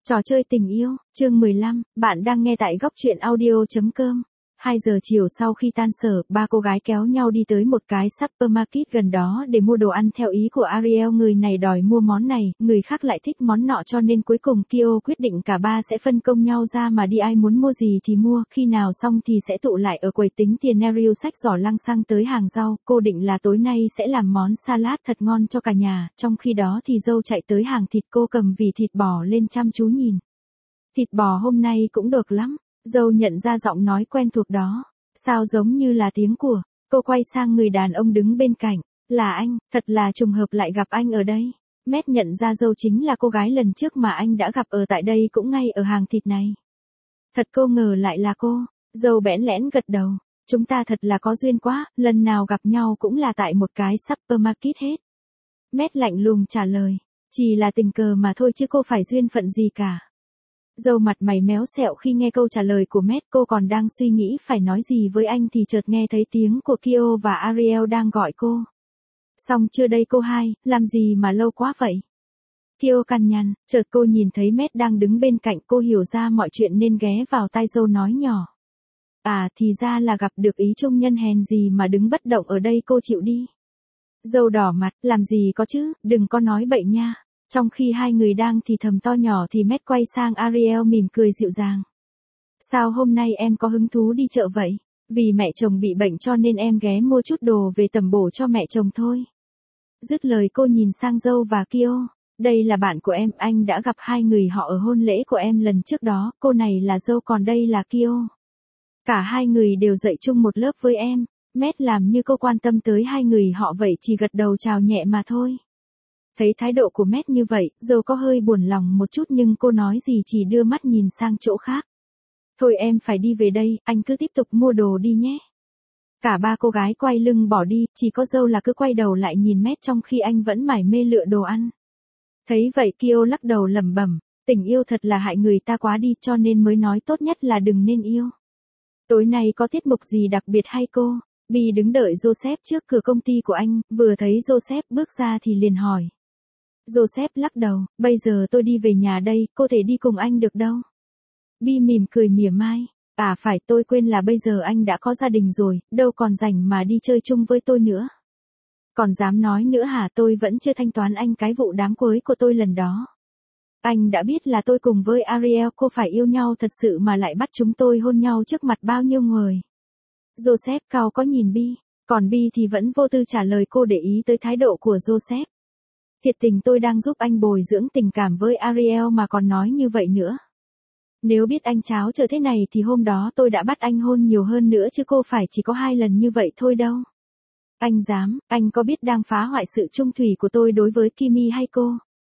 Trò chơi tình yêu, chương 15, bạn đang nghe tại góc truyện audio.com. 2 giờ chiều sau khi tan sở, ba cô gái kéo nhau đi tới một cái supermarket gần đó để mua đồ ăn theo ý của Ariel. Người này đòi mua món này, người khác lại thích món nọ, cho nên cuối cùng Kyo quyết định cả ba sẽ phân công nhau ra mà đi, ai muốn mua gì thì mua, khi nào xong thì sẽ tụ lại ở quầy tính tiền. Ariel xách giỏ lăng xăng tới hàng rau, cô định là tối nay sẽ làm món salad thật ngon cho cả nhà, trong khi đó thì dâu chạy tới hàng thịt, cô cầm vỉ thịt bò lên chăm chú nhìn. Thịt bò hôm nay cũng được lắm. Dâu nhận ra giọng nói quen thuộc đó. Sao giống như là tiếng của. Cô quay sang người đàn ông đứng bên cạnh. Là anh, thật là trùng hợp lại gặp anh ở đây. Matt nhận ra dâu chính là cô gái lần trước mà anh đã gặp ở tại đây, cũng ngay ở hàng thịt này. Thật cô ngờ lại là cô. Dâu bẽn lẽn gật đầu. Chúng ta thật là có duyên quá, lần nào gặp nhau cũng là tại một cái supermarket hết. Matt lạnh lùng trả lời. Chỉ là tình cờ mà thôi chứ cô phải duyên phận gì cả. Dâu mặt mày méo xẹo khi nghe câu trả lời của Matt, cô còn đang suy nghĩ phải nói gì với anh thì chợt nghe thấy tiếng của Kyo và Ariel đang gọi cô. Xong chưa đây cô hai, làm gì mà lâu quá vậy? Kyo cằn nhằn, chợt cô nhìn thấy Matt đang đứng bên cạnh, cô hiểu ra mọi chuyện nên ghé vào tai dâu nói nhỏ. À thì ra là gặp được ý trung nhân, hèn gì mà đứng bất động ở đây, cô chịu đi. Dâu đỏ mặt, làm gì có chứ, đừng có nói bậy nha. Trong khi hai người đang thì thầm to nhỏ thì Matt quay sang Ariel mỉm cười dịu dàng. Sao hôm nay em có hứng thú đi chợ vậy? Vì mẹ chồng bị bệnh cho nên em ghé mua chút đồ về tẩm bổ cho mẹ chồng thôi. Dứt lời cô nhìn sang dâu và Kyo. Đây là bạn của em, anh đã gặp hai người họ ở hôn lễ của em lần trước đó, cô này là dâu còn đây là Kyo. Cả hai người đều dạy chung một lớp với em. Matt làm như cô quan tâm tới hai người họ vậy, chỉ gật đầu chào nhẹ mà thôi. Thấy thái độ của Matt như vậy, dâu có hơi buồn lòng một chút nhưng cô nói gì chỉ đưa mắt nhìn sang chỗ khác. Thôi em phải đi về đây, anh cứ tiếp tục mua đồ đi nhé. Cả ba cô gái quay lưng bỏ đi, chỉ có dâu là cứ quay đầu lại nhìn Matt trong khi anh vẫn mải mê lựa đồ ăn. Thấy vậy Kyo lắc đầu lẩm bẩm, tình yêu thật là hại người ta quá đi, cho nên mới nói tốt nhất là đừng nên yêu. Tối nay có tiết mục gì đặc biệt hay cô? Bi đứng đợi Joseph trước cửa công ty của anh, vừa thấy Joseph bước ra thì liền hỏi. Joseph lắc đầu, bây giờ tôi đi về nhà đây, cô thể đi cùng anh được đâu. Bi mỉm cười mỉa mai, à phải, tôi quên là bây giờ anh đã có gia đình rồi, đâu còn rảnh mà đi chơi chung với tôi nữa. Còn dám nói nữa hả, tôi vẫn chưa thanh toán anh cái vụ đám cưới của tôi lần đó. Anh đã biết là tôi cùng với Ariel cô phải yêu nhau thật sự mà lại bắt chúng tôi hôn nhau trước mặt bao nhiêu người. Joseph cau có nhìn Bi, còn Bi thì vẫn vô tư trả lời, cô để ý tới thái độ của Joseph. Thiệt tình tôi đang giúp anh bồi dưỡng tình cảm với Ariel mà còn nói như vậy nữa. Nếu biết anh cháo chờ thế này thì hôm đó tôi đã bắt anh hôn nhiều hơn nữa chứ cô phải chỉ có 2 lần như vậy thôi đâu. Anh dám, anh có biết đang phá hoại sự chung thủy của tôi đối với Kimi hay cô?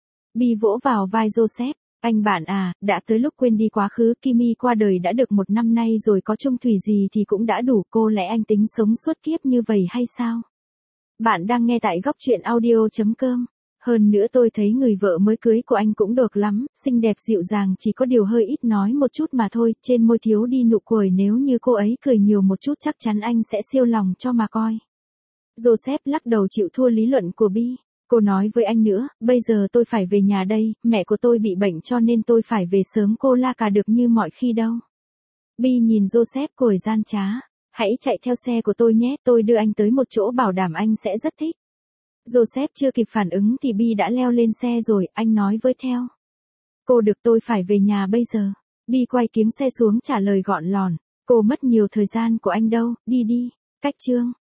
Bi vỗ vào vai Joseph, anh bạn à, đã tới lúc quên đi quá khứ, Kimi qua đời đã được 1 năm nay rồi, có chung thủy gì thì cũng đã đủ, cô lẽ anh tính sống suốt kiếp như vậy hay sao? Bạn đang nghe tại góc truyện audio.com. Hơn nữa tôi thấy người vợ mới cưới của anh cũng được lắm, xinh đẹp dịu dàng, chỉ có điều hơi ít nói một chút mà thôi, trên môi thiếu đi nụ cười, nếu như cô ấy cười nhiều một chút chắc chắn anh sẽ siêu lòng cho mà coi. Joseph lắc đầu chịu thua lý luận của Bi. Cô nói với anh nữa, bây giờ tôi phải về nhà đây, mẹ của tôi bị bệnh cho nên tôi phải về sớm, cô la cà được như mọi khi đâu. Bi nhìn Joseph cười gian trá, hãy chạy theo xe của tôi nhé, tôi đưa anh tới một chỗ bảo đảm anh sẽ rất thích. Joseph chưa kịp phản ứng thì Bi đã leo lên xe rồi, anh nói với theo. Cô được, tôi phải về nhà bây giờ. Bi quay kiếng xe xuống trả lời gọn lòn, cô mất nhiều thời gian của anh đâu, đi đi. Cách chương